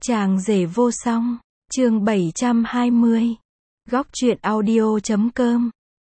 Chàng rể vô song, chương 720. Góc truyện audio.com.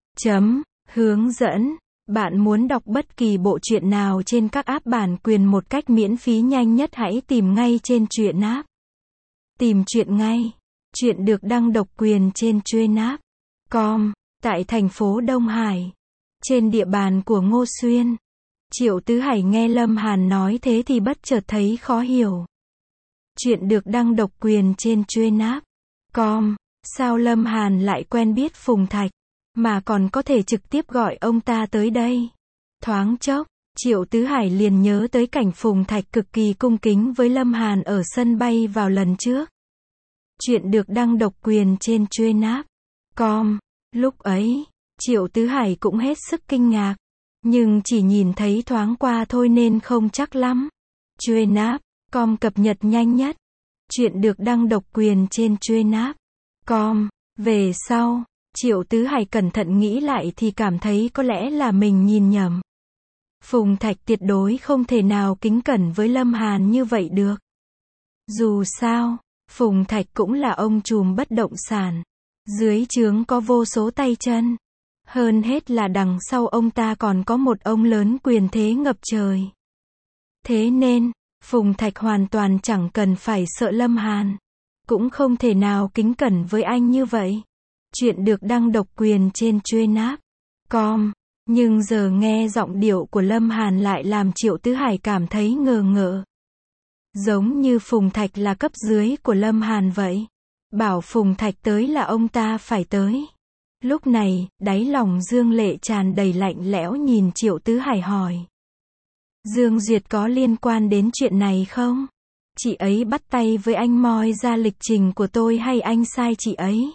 Hướng dẫn. Bạn muốn đọc bất kỳ bộ truyện nào trên các app bản quyền một cách miễn phí nhanh nhất hãy tìm ngay trên truyện app. Tìm truyện ngay. Truyện được đăng độc quyền trên truyện.com, tại thành phố Đông Hải, trên địa bàn của Ngô Xuyên. Triệu Tứ Hải nghe Lâm Hàn nói thế thì bất chợt thấy khó hiểu. Chuyện được đăng độc quyền trên truyện.com, sao Lâm Hàn lại quen biết Phùng Thạch, mà còn có thể trực tiếp gọi ông ta tới đây. Thoáng chốc, Triệu Tứ Hải liền nhớ tới cảnh Phùng Thạch cực kỳ cung kính với Lâm Hàn ở sân bay vào lần trước. Chuyện được đăng độc quyền trên truyện.com, lúc ấy, Triệu Tứ Hải cũng hết sức kinh ngạc, nhưng chỉ nhìn thấy thoáng qua thôi nên không chắc lắm. Truyện.com cập nhật nhanh nhất. Chuyện được đăng độc quyền trên truyện.com. Về sau, Triệu Tứ Hải cẩn thận nghĩ lại thì cảm thấy có lẽ là mình nhìn nhầm. Phùng Thạch tuyệt đối không thể nào kính cẩn với Lâm Hàn như vậy được. Dù sao, Phùng Thạch cũng là ông trùm bất động sản. Dưới trướng có vô số tay chân. Hơn hết là đằng sau ông ta còn có một ông lớn quyền thế ngập trời. Thế nên, Phùng Thạch hoàn toàn chẳng cần phải sợ Lâm Hàn. Cũng không thể nào kính cẩn với anh như vậy. Chuyện được đăng độc quyền trên truyện.com. Nhưng giờ nghe giọng điệu của Lâm Hàn lại làm Triệu Tứ Hải cảm thấy ngờ ngợ. Giống như Phùng Thạch là cấp dưới của Lâm Hàn vậy. Bảo Phùng Thạch tới là ông ta phải tới. Lúc này, đáy lòng Dương Lệ tràn đầy lạnh lẽo nhìn Triệu Tứ Hải hỏi. Dương Duyệt có liên quan đến chuyện này không? Chị ấy bắt tay với anh moi ra lịch trình của tôi hay anh sai chị ấy?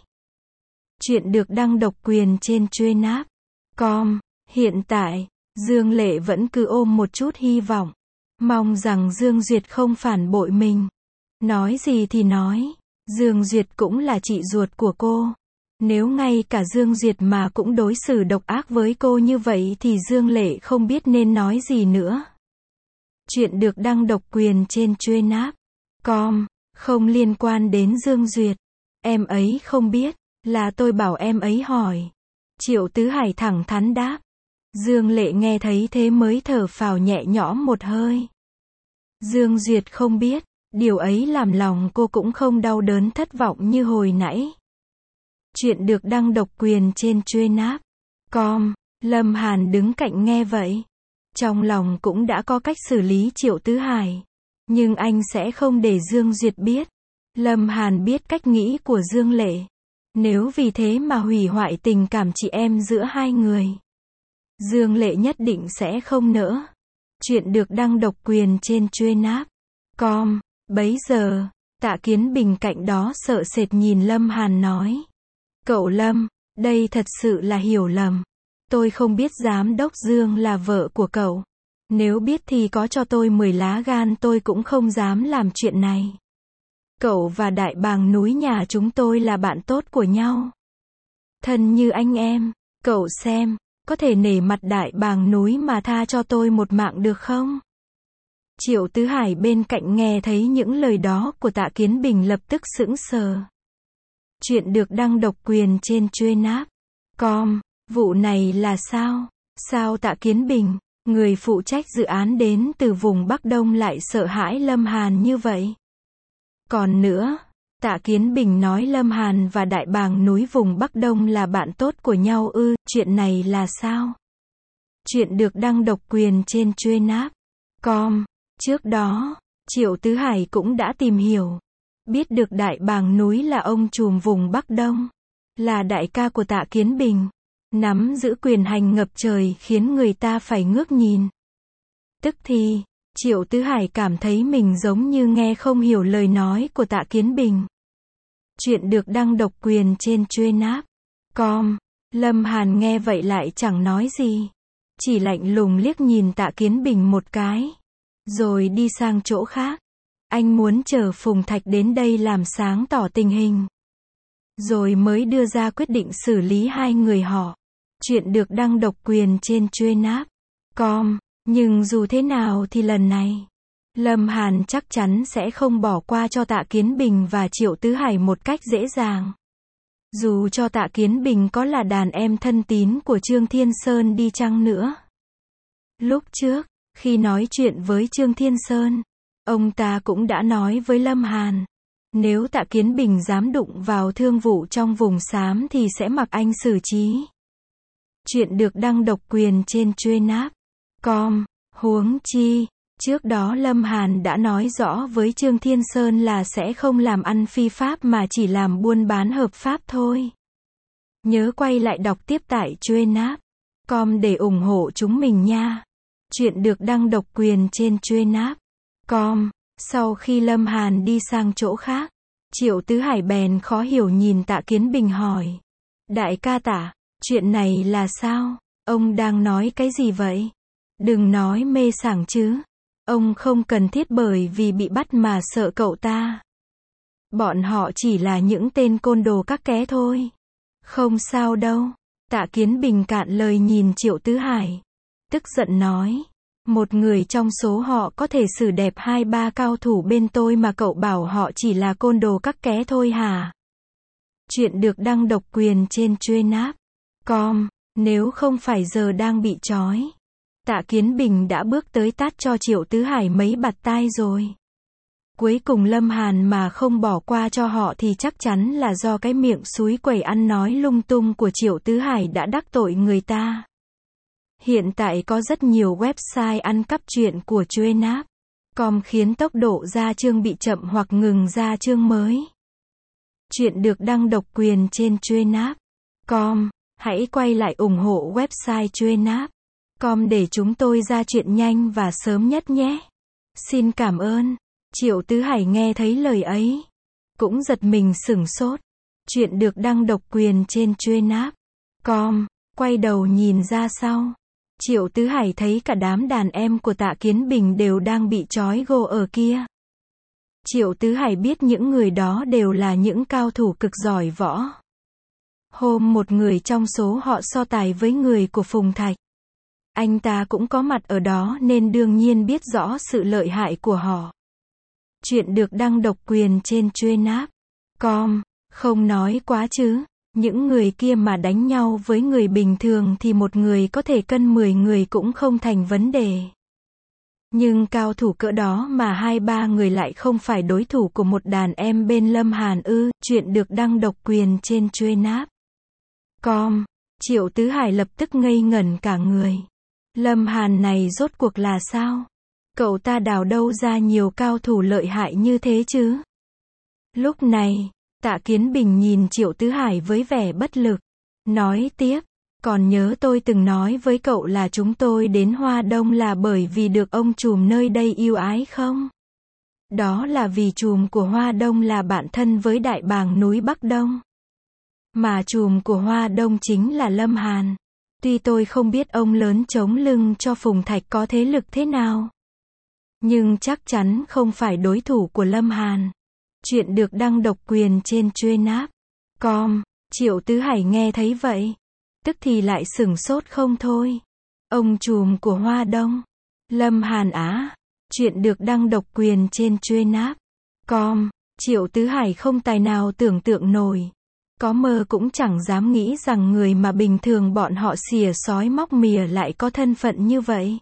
Chuyện được đăng độc quyền trên truyện.com. Hiện tại, Dương Lệ vẫn cứ ôm một chút hy vọng. Mong rằng Dương Duyệt không phản bội mình. Nói gì thì nói, Dương Duyệt cũng là chị ruột của cô. Nếu ngay cả Dương Duyệt mà cũng đối xử độc ác với cô như vậy thì Dương Lệ không biết nên nói gì nữa. Chuyện được đăng độc quyền trên truyện.com, không liên quan đến Dương Duyệt. Em ấy không biết, là tôi bảo em ấy hỏi. Triệu Tứ Hải thẳng thắn đáp. Dương Lệ nghe thấy thế mới thở phào nhẹ nhõm một hơi. Dương Duyệt không biết, điều ấy làm lòng cô cũng không đau đớn thất vọng như hồi nãy. Chuyện được đăng độc quyền trên truyện.com. Lâm Hàn đứng cạnh nghe vậy. Trong lòng cũng đã có cách xử lý Triệu Tứ Hải. Nhưng anh sẽ không để Dương Duyệt biết. Lâm Hàn biết cách nghĩ của Dương Lệ. Nếu vì thế mà hủy hoại tình cảm chị em giữa hai người, Dương Lệ nhất định sẽ không nỡ. Chuyện được đăng độc quyền trên truyện.com. Bấy giờ, Tạ Kiến Bình cạnh đó sợ sệt nhìn Lâm Hàn nói. Cậu Lâm, đây thật sự là hiểu lầm. Tôi không biết giám đốc Dương là vợ của cậu. Nếu biết thì có cho tôi 10 lá gan tôi cũng không dám làm chuyện này. Cậu và Đại Bàng Núi nhà chúng tôi là bạn tốt của nhau. Thân như anh em, cậu xem, có thể nể mặt Đại Bàng Núi mà tha cho tôi một mạng được không? Triệu Tứ Hải bên cạnh nghe thấy những lời đó của Tạ Kiến Bình lập tức sững sờ. Chuyện được đăng độc quyền trên truyện.com. Vụ này là sao? Sao Tạ Kiến Bình, người phụ trách dự án đến từ vùng Bắc Đông lại sợ hãi Lâm Hàn như vậy? Còn nữa, Tạ Kiến Bình nói Lâm Hàn và Đại Bàng Núi vùng Bắc Đông là bạn tốt của nhau ư? Chuyện này là sao? Chuyện được đăng độc quyền trên truyện.com. Trước đó, Triệu Tứ Hải cũng đã tìm hiểu. Biết được Đại Bàng Núi là ông trùm vùng Bắc Đông, là đại ca của Tạ Kiến Bình, nắm giữ quyền hành ngập trời khiến người ta phải ngước nhìn. Tức thì, Triệu Tứ Hải cảm thấy mình giống như nghe không hiểu lời nói của Tạ Kiến Bình. Chuyện được đăng độc quyền trên truyện.com. Lâm Hàn nghe vậy lại chẳng nói gì. Chỉ lạnh lùng liếc nhìn Tạ Kiến Bình một cái. Rồi đi sang chỗ khác. Anh muốn chờ Phùng Thạch đến đây làm sáng tỏ tình hình. Rồi mới đưa ra quyết định xử lý hai người họ. Chuyện được đăng độc quyền trên truyện.com. Nhưng dù thế nào thì lần này, Lâm Hàn chắc chắn sẽ không bỏ qua cho Tạ Kiến Bình và Triệu Tứ Hải một cách dễ dàng. Dù cho Tạ Kiến Bình có là đàn em thân tín của Trương Thiên Sơn đi chăng nữa. Lúc trước, khi nói chuyện với Trương Thiên Sơn, ông ta cũng đã nói với Lâm Hàn, nếu Tạ Kiến Bình dám đụng vào thương vụ trong vùng xám thì sẽ mặc anh xử trí. Chuyện được đăng độc quyền trên Truyện.com. Huống chi, trước đó Lâm Hàn đã nói rõ với Trương Thiên Sơn là sẽ không làm ăn phi pháp mà chỉ làm buôn bán hợp pháp thôi. Nhớ quay lại đọc tiếp tại Truyện.com để ủng hộ chúng mình nha. Chuyện được đăng độc quyền trên Truyện.com. Sau khi Lâm Hàn đi sang chỗ khác, Triệu Tứ Hải bèn khó hiểu nhìn Tạ Kiến Bình hỏi. Đại ca Tạ, chuyện này là sao? Ông đang nói cái gì vậy? Đừng nói mê sảng chứ. Ông không cần thiết bởi vì bị bắt mà sợ cậu ta. Bọn họ chỉ là những tên côn đồ các ké thôi. Không sao đâu. Tạ Kiến Bình cạn lời nhìn Triệu Tứ Hải. Tức giận nói. Một người trong số họ có thể xử đẹp 2-3 cao thủ bên tôi mà cậu bảo họ chỉ là côn đồ các ké thôi hả? Chuyện được đăng độc quyền trên Truyện.com. Nếu không phải giờ đang bị trói, Tạ Kiến Bình đã bước tới tát cho Triệu Tứ Hải mấy bạt tai rồi. Cuối cùng Lâm Hàn mà không bỏ qua cho họ thì chắc chắn là do cái miệng xúi quẩy ăn nói lung tung của Triệu Tứ Hải đã đắc tội người ta. Hiện tại có rất nhiều website ăn cắp truyện của Truyện.com khiến tốc độ ra chương bị chậm hoặc ngừng ra chương mới. Chuyện được đăng độc quyền trên Truyện.com. Hãy quay lại ủng hộ website Truyện.com để chúng tôi ra chuyện nhanh và sớm nhất nhé. Xin cảm ơn. Triệu Tứ Hải nghe thấy lời ấy, cũng giật mình sửng sốt. Chuyện được đăng độc quyền trên Truyện.com. Quay đầu nhìn ra sau, Triệu Tứ Hải thấy cả đám đàn em của Tạ Kiến Bình đều đang bị trói gô ở kia. Triệu Tứ Hải biết những người đó đều là những cao thủ cực giỏi võ. Hôm một người trong số họ so tài với người của Phùng Thạch. Anh ta cũng có mặt ở đó nên đương nhiên biết rõ sự lợi hại của họ. Chuyện được đăng độc quyền trên Truyện.com. Không nói quá chứ. Những người kia mà đánh nhau với người bình thường thì một người có thể cân 10 người cũng không thành vấn đề. Nhưng cao thủ cỡ đó mà 2-3 người lại không phải đối thủ của một đàn em bên Lâm Hàn ư. Chuyện được đăng độc quyền trên Truyện.com. Triệu Tứ Hải lập tức ngây ngẩn cả người. Lâm Hàn này rốt cuộc là sao? Cậu ta đào đâu ra nhiều cao thủ lợi hại như thế chứ? Lúc này, Tạ Kiến Bình nhìn Triệu Tứ Hải với vẻ bất lực. Nói tiếp, còn nhớ tôi từng nói với cậu là chúng tôi đến Hoa Đông là bởi vì được ông trùm nơi đây yêu ái không? Đó là vì trùm của Hoa Đông là bạn thân với đại bàng núi Bắc Đông. Mà trùm của Hoa Đông chính là Lâm Hàn. Tuy tôi không biết ông lớn chống lưng cho Phùng Thạch có thế lực thế nào, nhưng chắc chắn không phải đối thủ của Lâm Hàn. Chuyện được đăng độc quyền trên Truyện.com. Triệu Tứ Hải nghe thấy vậy, tức thì lại sửng sốt không thôi. Ông trùm của Hoa Đông, Lâm Hàn á? Chuyện được đăng độc quyền trên Truyện.com. Triệu Tứ Hải không tài nào tưởng tượng nổi. Có mơ cũng chẳng dám nghĩ rằng người mà bình thường bọn họ xỉa xói móc mỉa lại có thân phận như vậy.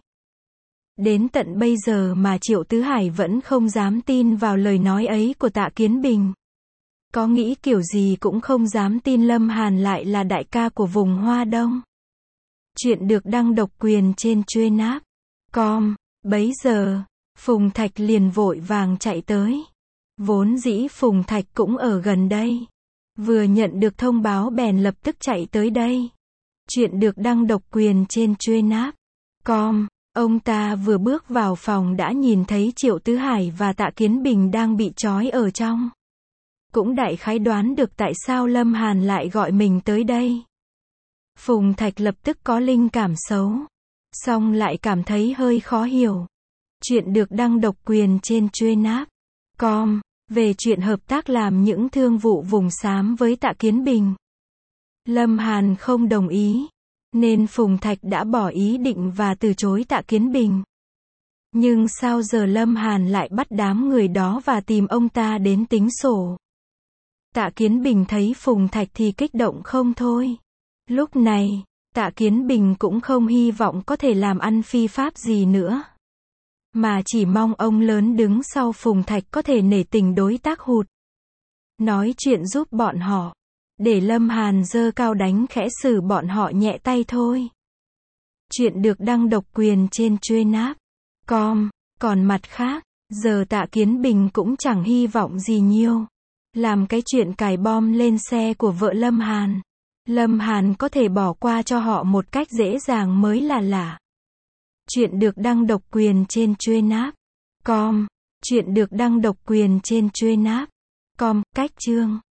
Đến tận bây giờ mà Triệu Tứ Hải vẫn không dám tin vào lời nói ấy của Tạ Kiến Bình. Có nghĩ kiểu gì cũng không dám tin Lâm Hàn lại là đại ca của vùng Hoa Đông. Chuyện được đăng độc quyền trên Truyện.com. Bấy giờ, Phùng Thạch liền vội vàng chạy tới. Vốn dĩ Phùng Thạch cũng ở gần đây. Vừa nhận được thông báo bèn lập tức chạy tới đây. Chuyện được đăng độc quyền trên Truyện.com. Ông ta vừa bước vào phòng đã nhìn thấy Triệu Tứ Hải và Tạ Kiến Bình đang bị trói ở trong. Cũng đại khái đoán được tại sao Lâm Hàn lại gọi mình tới đây. Phùng Thạch lập tức có linh cảm xấu, song lại cảm thấy hơi khó hiểu. Chuyện được đăng độc quyền trên Truyện.com. Về chuyện hợp tác làm những thương vụ vùng xám với Tạ Kiến Bình. Lâm Hàn không đồng ý, nên Phùng Thạch đã bỏ ý định và từ chối Tạ Kiến Bình. Nhưng sao giờ Lâm Hàn lại bắt đám người đó và tìm ông ta đến tính sổ? Tạ Kiến Bình thấy Phùng Thạch thì kích động không thôi. Lúc này, Tạ Kiến Bình cũng không hy vọng có thể làm ăn phi pháp gì nữa, mà chỉ mong ông lớn đứng sau Phùng Thạch có thể nể tình đối tác hụt, nói chuyện giúp bọn họ, để Lâm Hàn giơ cao đánh khẽ xử bọn họ nhẹ tay thôi. Chuyện được đăng độc quyền trên Truyện.com. Còn mặt khác, giờ Tạ Kiến Bình cũng chẳng hy vọng gì nhiều. Làm cái chuyện cài bom lên xe của vợ Lâm Hàn có thể bỏ qua cho họ một cách dễ dàng mới là lạ. Chuyện được đăng độc quyền trên Truyện.com. Chuyện được đăng độc quyền trên Truyện.com. Cách chương